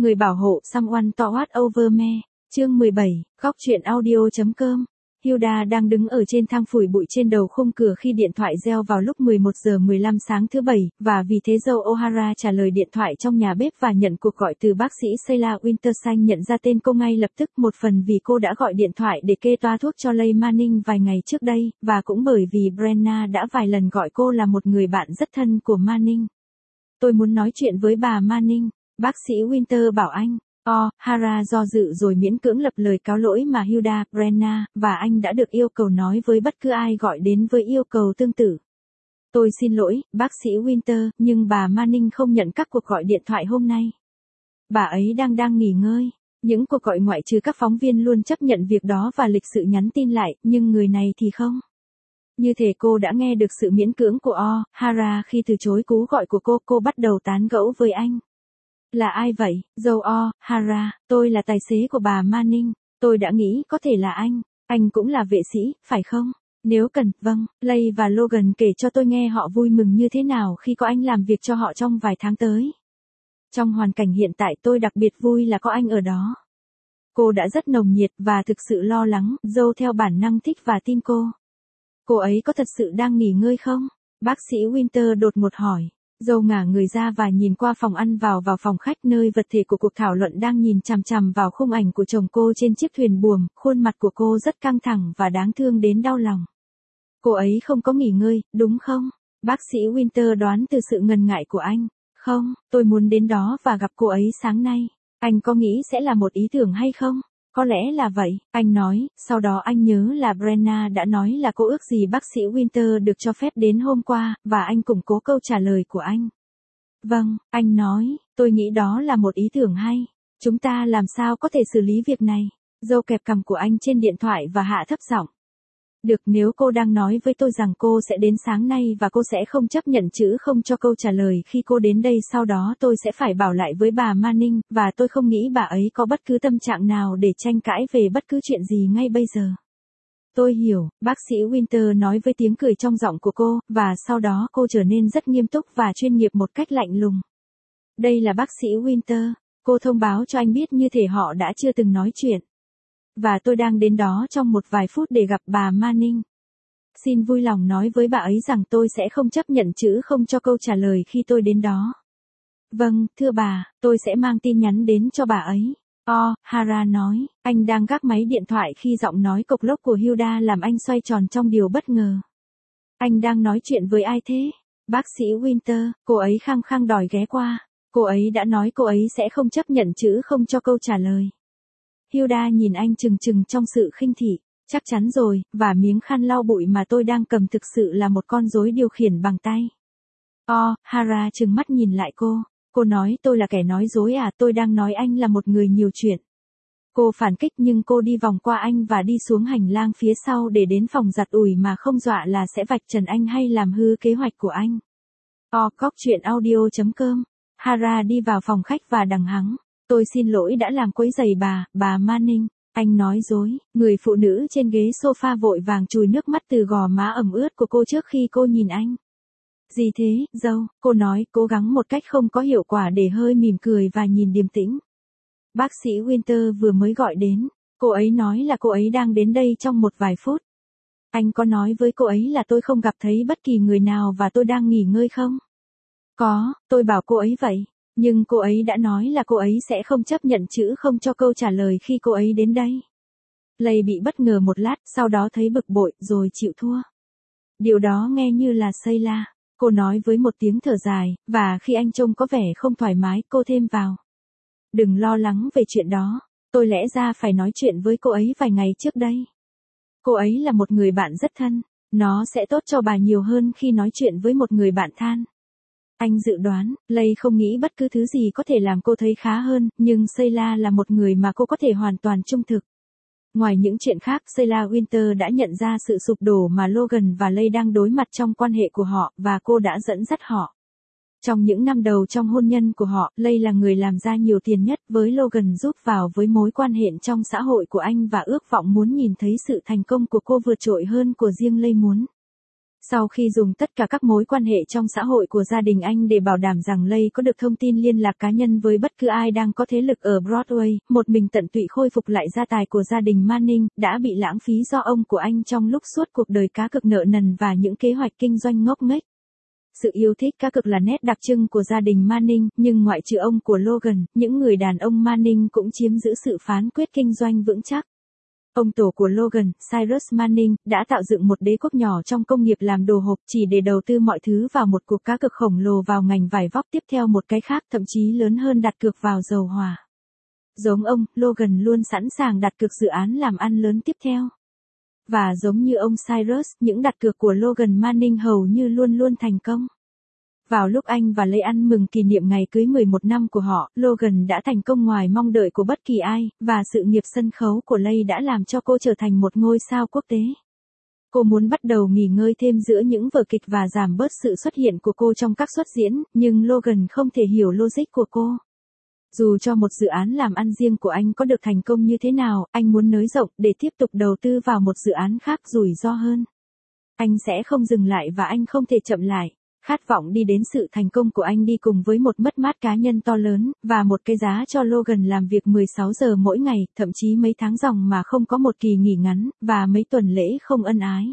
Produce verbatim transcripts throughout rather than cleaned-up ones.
Người bảo hộ someone to watch over me. Chương mười bảy, góc truyện audio.com. Hilda đang đứng ở trên thang phủi bụi trên đầu khung cửa khi điện thoại reo vào lúc mười một giờ mười lăm sáng thứ Bảy, và vì thế dâu O'Hara trả lời điện thoại trong nhà bếp và nhận cuộc gọi từ bác sĩ Sheila Wintersanh nhận ra tên cô ngay lập tức, một phần vì cô đã gọi điện thoại để kê toa thuốc cho Leigh Manning vài ngày trước đây, và cũng bởi vì Brenna đã vài lần gọi cô là một người bạn rất thân của Manning. Tôi muốn nói chuyện với bà Manning, bác sĩ Winter bảo anh. O'Hara do dự rồi miễn cưỡng lập lời cáo lỗi mà Hilda, Brenna, và anh đã được yêu cầu nói với bất cứ ai gọi đến với yêu cầu tương tự. Tôi xin lỗi, bác sĩ Winter, nhưng bà Manning không nhận các cuộc gọi điện thoại hôm nay. Bà ấy đang đang nghỉ ngơi. Những cuộc gọi ngoại trừ các phóng viên luôn chấp nhận việc đó và lịch sự nhắn tin lại, nhưng người này thì không. Như thể cô đã nghe được sự miễn cưỡng của O'Hara khi từ chối cú gọi của cô, cô bắt đầu tán gẫu với anh. Là ai vậy, dâu O'Hara? Tôi là tài xế của bà Manning. Tôi đã nghĩ có thể là anh. Anh cũng là vệ sĩ, phải không? Nếu cần, vâng. Leigh và Logan kể cho tôi nghe họ vui mừng như thế nào khi có anh làm việc cho họ trong vài tháng tới. Trong hoàn cảnh hiện tại tôi đặc biệt vui là có anh ở đó. Cô đã rất nồng nhiệt và thực sự lo lắng, dâu theo bản năng thích và tin cô. Cô ấy có thật sự đang nghỉ ngơi không? Bác sĩ Winter đột ngột hỏi. Dâu ngả người ra và nhìn qua phòng ăn vào vào phòng khách nơi vật thể của cuộc thảo luận đang nhìn chằm chằm vào khung ảnh của chồng cô trên chiếc thuyền buồm, khuôn mặt của cô rất căng thẳng và đáng thương đến đau lòng. Cô ấy không có nghỉ ngơi, đúng không? Bác sĩ Winter đoán từ sự ngần ngại của anh. Không, tôi muốn đến đó và gặp cô ấy sáng nay. Anh có nghĩ sẽ là một ý tưởng hay không? Có lẽ là vậy, anh nói, sau đó anh nhớ là Brenna đã nói là cô ước gì bác sĩ Winter được cho phép đến hôm qua, và anh củng cố câu trả lời của anh. Vâng, anh nói, tôi nghĩ đó là một ý tưởng hay. Chúng ta làm sao có thể xử lý việc này? Dâu kẹp cằm của anh trên điện thoại và hạ thấp giọng. Được, nếu cô đang nói với tôi rằng cô sẽ đến sáng nay và cô sẽ không chấp nhận chữ không cho câu trả lời khi cô đến đây, sau đó tôi sẽ phải bảo lại với bà Manning, và tôi không nghĩ bà ấy có bất cứ tâm trạng nào để tranh cãi về bất cứ chuyện gì ngay bây giờ. Tôi hiểu, bác sĩ Winter nói với tiếng cười trong giọng của cô, và sau đó cô trở nên rất nghiêm túc và chuyên nghiệp một cách lạnh lùng. Đây là bác sĩ Winter, cô thông báo cho anh biết như thể họ đã chưa từng nói chuyện. Và tôi đang đến đó trong một vài phút để gặp bà Manning. Xin vui lòng nói với bà ấy rằng tôi sẽ không chấp nhận chữ không cho câu trả lời khi tôi đến đó. Vâng, thưa bà, tôi sẽ mang tin nhắn đến cho bà ấy. O'Hara nói, anh đang gác máy điện thoại khi giọng nói cộc lốc của Hilda làm anh xoay tròn trong điều bất ngờ. Anh đang nói chuyện với ai thế? Bác sĩ Winter, cô ấy khăng khăng đòi ghé qua. Cô ấy đã nói cô ấy sẽ không chấp nhận chữ không cho câu trả lời. Hilda nhìn anh trừng trừng trong sự khinh thị. Chắc chắn rồi, và miếng khăn lau bụi mà tôi đang cầm thực sự là một con rối điều khiển bằng tay. O'Hara trừng mắt nhìn lại cô. Cô nói tôi là kẻ nói dối à? Tôi đang nói anh là một người nhiều chuyện. Cô phản kích, nhưng cô đi vòng qua anh và đi xuống hành lang phía sau để đến phòng giặt ủi mà không dọa là sẽ vạch trần anh hay làm hư kế hoạch của anh. O cóc truyện audio.com. Hara đi vào phòng khách và đằng hắng. Tôi xin lỗi đã làm quấy rầy bà, bà Manning. Anh nói dối. Người phụ nữ trên ghế sofa vội vàng chùi nước mắt từ gò má ẩm ướt của cô trước khi cô nhìn anh. Gì thế, dâu? Cô nói, cố gắng một cách không có hiệu quả để hơi mỉm cười và nhìn điềm tĩnh. Bác sĩ Winter vừa mới gọi đến. Cô ấy nói là cô ấy đang đến đây trong một vài phút. Anh có nói với cô ấy là tôi không gặp thấy bất kỳ người nào và tôi đang nghỉ ngơi không? Có, tôi bảo cô ấy vậy. Nhưng cô ấy đã nói là cô ấy sẽ không chấp nhận chữ không cho câu trả lời khi cô ấy đến đây. Leigh bị bất ngờ một lát, sau đó thấy bực bội, rồi chịu thua. Điều đó nghe như là Sheila. Cô nói với một tiếng thở dài, và khi anh trông có vẻ không thoải mái, cô thêm vào. Đừng lo lắng về chuyện đó. Tôi lẽ ra phải nói chuyện với cô ấy vài ngày trước đây. Cô ấy là một người bạn rất thân. Nó sẽ tốt cho bà nhiều hơn khi nói chuyện với một người bạn than. Anh dự đoán, Leigh không nghĩ bất cứ thứ gì có thể làm cô thấy khá hơn, nhưng Sheila là một người mà cô có thể hoàn toàn trung thực. Ngoài những chuyện khác, Sheila Winter đã nhận ra sự sụp đổ mà Logan và Leigh đang đối mặt trong quan hệ của họ, và cô đã dẫn dắt họ. Trong những năm đầu trong hôn nhân của họ, Leigh là người làm ra nhiều tiền nhất, với Logan giúp vào với mối quan hệ trong xã hội của anh và ước vọng muốn nhìn thấy sự thành công của cô vượt trội hơn của riêng Leigh muốn. Sau khi dùng tất cả các mối quan hệ trong xã hội của gia đình anh để bảo đảm rằng Lay có được thông tin liên lạc cá nhân với bất cứ ai đang có thế lực ở Broadway, một mình tận tụy khôi phục lại gia tài của gia đình Manning, đã bị lãng phí do ông của anh trong lúc suốt cuộc đời cá cược nợ nần và những kế hoạch kinh doanh ngốc nghếch. Sự yêu thích cá cược là nét đặc trưng của gia đình Manning, nhưng ngoại trừ ông của Logan, những người đàn ông Manning cũng chiếm giữ sự phán quyết kinh doanh vững chắc. Ông tổ của Logan, Cyrus Manning, đã tạo dựng một đế quốc nhỏ trong công nghiệp làm đồ hộp chỉ để đầu tư mọi thứ vào một cuộc cá cược khổng lồ vào ngành vải vóc, tiếp theo một cái khác thậm chí lớn hơn đặt cược vào dầu hỏa. Giống ông, Logan luôn sẵn sàng đặt cược dự án làm ăn lớn tiếp theo. Và giống như ông Cyrus, những đặt cược của Logan Manning hầu như luôn luôn thành công. Vào lúc anh và Lay ăn mừng kỷ niệm ngày cưới mười một năm của họ, Logan đã thành công ngoài mong đợi của bất kỳ ai, và sự nghiệp sân khấu của Lay đã làm cho cô trở thành một ngôi sao quốc tế. Cô muốn bắt đầu nghỉ ngơi thêm giữa những vở kịch và giảm bớt sự xuất hiện của cô trong các suất diễn, nhưng Logan không thể hiểu logic của cô. Dù cho một dự án làm ăn riêng của anh có được thành công như thế nào, anh muốn nới rộng để tiếp tục đầu tư vào một dự án khác rủi ro hơn. Anh sẽ không dừng lại và anh không thể chậm lại. Khát vọng đi đến sự thành công của anh đi cùng với một mất mát cá nhân to lớn, và một cái giá cho Logan làm việc mười sáu giờ mỗi ngày, thậm chí mấy tháng ròng mà không có một kỳ nghỉ ngắn, và mấy tuần lễ không ân ái.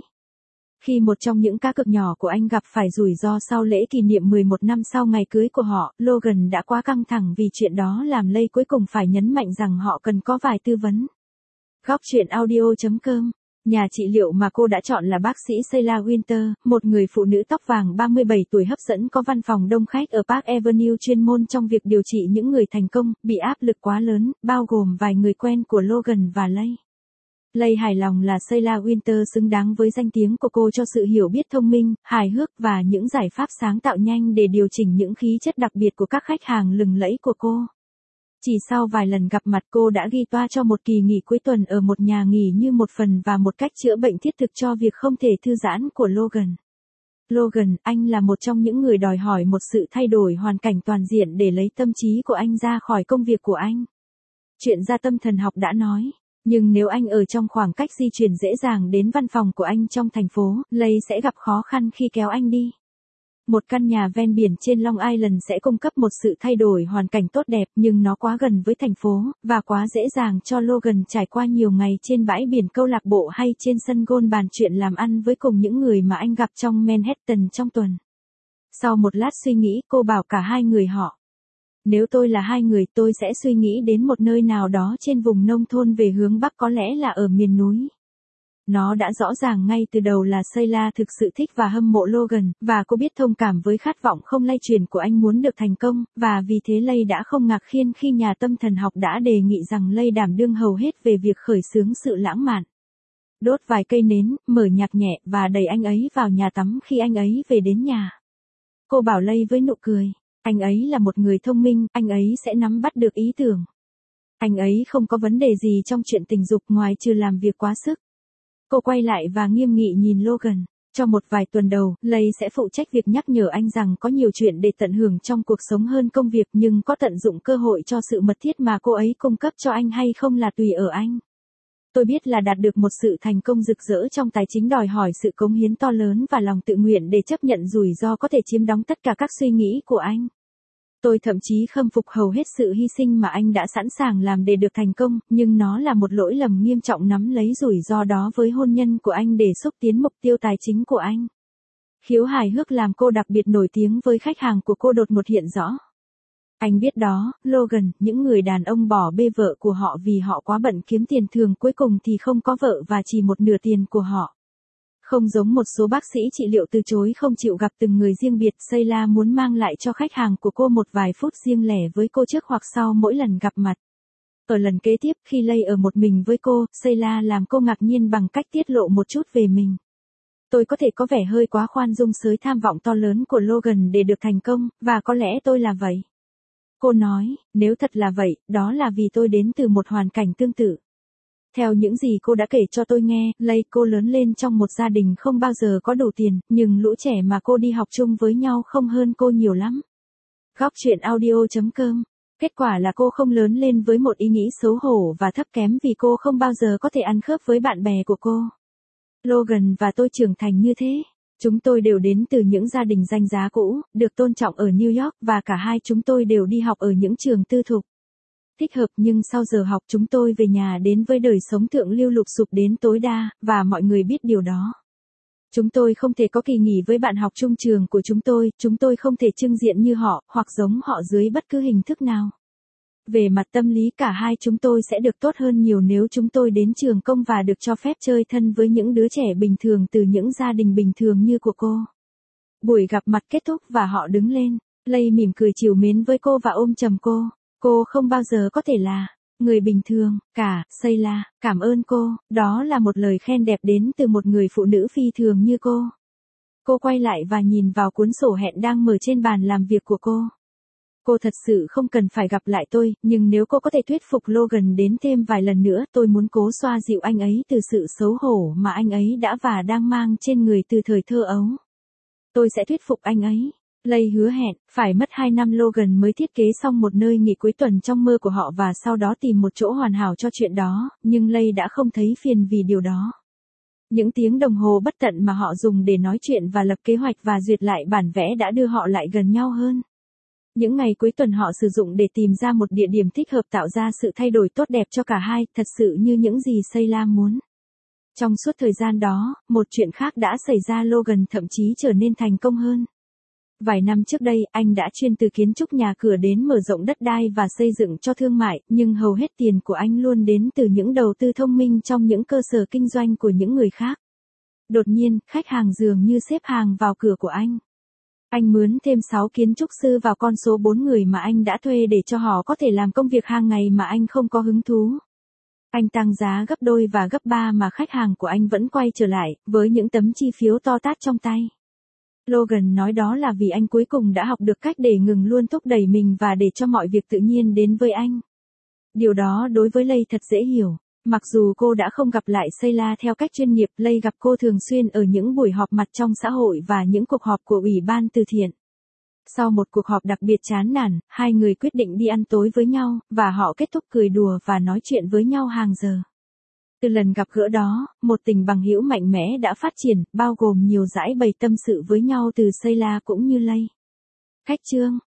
Khi một trong những cá cược nhỏ của anh gặp phải rủi ro sau lễ kỷ niệm mười một năm sau ngày cưới của họ, Logan đã quá căng thẳng vì chuyện đó làm Lay cuối cùng phải nhấn mạnh rằng họ cần có vài tư vấn. Góc truyện audio chấm com. Nhà trị liệu mà cô đã chọn là bác sĩ Sheila Winter, một người phụ nữ tóc vàng ba mươi bảy tuổi hấp dẫn có văn phòng đông khách ở Park Avenue chuyên môn trong việc điều trị những người thành công, bị áp lực quá lớn, bao gồm vài người quen của Logan và Lay. Lay hài lòng là Sheila Winter xứng đáng với danh tiếng của cô cho sự hiểu biết thông minh, hài hước và những giải pháp sáng tạo nhanh để điều chỉnh những khí chất đặc biệt của các khách hàng lừng lẫy của cô. Chỉ sau vài lần gặp mặt cô đã ghi toa cho một kỳ nghỉ cuối tuần ở một nhà nghỉ như một phần và một cách chữa bệnh thiết thực cho việc không thể thư giãn của Logan. Logan, anh là một trong những người đòi hỏi một sự thay đổi hoàn cảnh toàn diện để lấy tâm trí của anh ra khỏi công việc của anh. Chuyên gia tâm thần học đã nói, nhưng nếu anh ở trong khoảng cách di chuyển dễ dàng đến văn phòng của anh trong thành phố, Lay sẽ gặp khó khăn khi kéo anh đi. Một căn nhà ven biển trên Long Island sẽ cung cấp một sự thay đổi hoàn cảnh tốt đẹp, nhưng nó quá gần với thành phố, và quá dễ dàng cho Logan trải qua nhiều ngày trên bãi biển câu lạc bộ hay trên sân golf bàn chuyện làm ăn với cùng những người mà anh gặp trong Manhattan trong tuần. Sau một lát suy nghĩ, cô bảo cả hai người họ. Nếu tôi là hai người, tôi sẽ suy nghĩ đến một nơi nào đó trên vùng nông thôn về hướng Bắc, có lẽ là ở miền núi. Nó đã rõ ràng ngay từ đầu là Sheila thực sự thích và hâm mộ Logan, và cô biết thông cảm với khát vọng không lay truyền của anh muốn được thành công, và vì thế Lay đã không ngạc nhiên khi nhà tâm thần học đã đề nghị rằng Lay đảm đương hầu hết về việc khởi xướng sự lãng mạn. Đốt vài cây nến, mở nhạc nhẹ, và đẩy anh ấy vào nhà tắm khi anh ấy về đến nhà. Cô bảo Lay với nụ cười, anh ấy là một người thông minh, anh ấy sẽ nắm bắt được ý tưởng. Anh ấy không có vấn đề gì trong chuyện tình dục ngoài trừ làm việc quá sức. Cô quay lại và nghiêm nghị nhìn Logan. Cho một vài tuần đầu, Lay sẽ phụ trách việc nhắc nhở anh rằng có nhiều chuyện để tận hưởng trong cuộc sống hơn công việc, nhưng có tận dụng cơ hội cho sự mật thiết mà cô ấy cung cấp cho anh hay không là tùy ở anh. Tôi biết là đạt được một sự thành công rực rỡ trong tài chính đòi hỏi sự cống hiến to lớn và lòng tự nguyện để chấp nhận rủi ro có thể chiếm đóng tất cả các suy nghĩ của anh. Tôi thậm chí khâm phục hầu hết sự hy sinh mà anh đã sẵn sàng làm để được thành công, nhưng nó là một lỗi lầm nghiêm trọng nắm lấy rủi ro đó với hôn nhân của anh để xúc tiến mục tiêu tài chính của anh. Khiếu hài hước làm cô đặc biệt nổi tiếng với khách hàng của cô đột ngột hiện rõ. Anh biết đó, Logan, những người đàn ông bỏ bê vợ của họ vì họ quá bận kiếm tiền thường cuối cùng thì không có vợ và chỉ một nửa tiền của họ. Không giống một số bác sĩ trị liệu từ chối không chịu gặp từng người riêng biệt, Sheila muốn mang lại cho khách hàng của cô một vài phút riêng lẻ với cô trước hoặc sau mỗi lần gặp mặt. Ở lần kế tiếp, khi Lay ở một mình với cô, Sheila làm cô ngạc nhiên bằng cách tiết lộ một chút về mình. Tôi có thể có vẻ hơi quá khoan dung sới tham vọng to lớn của Logan để được thành công, và có lẽ tôi là vậy. Cô nói, nếu thật là vậy, đó là vì tôi đến từ một hoàn cảnh tương tự. Theo những gì cô đã kể cho tôi nghe, Lay cô lớn lên trong một gia đình không bao giờ có đủ tiền, nhưng lũ trẻ mà cô đi học chung với nhau không hơn cô nhiều lắm. Góc truyện audio chấm com. Kết quả là cô không lớn lên với một ý nghĩ xấu hổ và thấp kém vì cô không bao giờ có thể ăn khớp với bạn bè của cô. Logan và tôi trưởng thành như thế. Chúng tôi đều đến từ những gia đình danh giá cũ, được tôn trọng ở New York và cả hai chúng tôi đều đi học ở những trường tư thục. Thích hợp nhưng sau giờ học chúng tôi về nhà đến với đời sống thượng lưu lụp xụp đến tối đa, và mọi người biết điều đó. Chúng tôi không thể có kỳ nghỉ với bạn học chung trường của chúng tôi, chúng tôi không thể trưng diện như họ, hoặc giống họ dưới bất cứ hình thức nào. Về mặt tâm lý cả hai chúng tôi sẽ được tốt hơn nhiều nếu chúng tôi đến trường công và được cho phép chơi thân với những đứa trẻ bình thường từ những gia đình bình thường như của cô. Buổi gặp mặt kết thúc và họ đứng lên. Lay mỉm cười trìu mến với cô và ôm chầm cô. Cô không bao giờ có thể là người bình thường, cả, Sheila, cảm ơn cô, đó là một lời khen đẹp đến từ một người phụ nữ phi thường như cô. Cô quay lại và nhìn vào cuốn sổ hẹn đang mở trên bàn làm việc của cô. Cô thật sự không cần phải gặp lại tôi, nhưng nếu cô có thể thuyết phục Logan đến thêm vài lần nữa, tôi muốn cố xoa dịu anh ấy từ sự xấu hổ mà anh ấy đã và đang mang trên người từ thời thơ ấu. Tôi sẽ thuyết phục anh ấy. Lay hứa hẹn, phải mất hai năm Logan mới thiết kế xong một nơi nghỉ cuối tuần trong mơ của họ và sau đó tìm một chỗ hoàn hảo cho chuyện đó, nhưng Lay đã không thấy phiền vì điều đó. Những tiếng đồng hồ bất tận mà họ dùng để nói chuyện và lập kế hoạch và duyệt lại bản vẽ đã đưa họ lại gần nhau hơn. Những ngày cuối tuần họ sử dụng để tìm ra một địa điểm thích hợp tạo ra sự thay đổi tốt đẹp cho cả hai, thật sự như những gì Sheila muốn. Trong suốt thời gian đó, một chuyện khác đã xảy ra, Logan thậm chí trở nên thành công hơn. Vài năm trước đây, anh đã chuyên từ kiến trúc nhà cửa đến mở rộng đất đai và xây dựng cho thương mại, nhưng hầu hết tiền của anh luôn đến từ những đầu tư thông minh trong những cơ sở kinh doanh của những người khác. Đột nhiên, khách hàng dường như xếp hàng vào cửa của anh. Anh mướn thêm sáu kiến trúc sư vào con số bốn người mà anh đã thuê để cho họ có thể làm công việc hàng ngày mà anh không có hứng thú. Anh tăng giá gấp đôi và gấp ba mà khách hàng của anh vẫn quay trở lại, với những tấm chi phiếu to tát trong tay. Logan nói đó là vì anh cuối cùng đã học được cách để ngừng luôn thúc đẩy mình và để cho mọi việc tự nhiên đến với anh. Điều đó đối với Lay thật dễ hiểu. Mặc dù cô đã không gặp lại Sheila theo cách chuyên nghiệp, Lay gặp cô thường xuyên ở những buổi họp mặt trong xã hội và những cuộc họp của ủy ban từ thiện. Sau một cuộc họp đặc biệt chán nản, hai người quyết định đi ăn tối với nhau, và họ kết thúc cười đùa và nói chuyện với nhau hàng giờ. Từ lần gặp gỡ đó, một tình bằng hữu mạnh mẽ đã phát triển, bao gồm nhiều dãi bày tâm sự với nhau từ Sheila cũng như Lay. Khách chương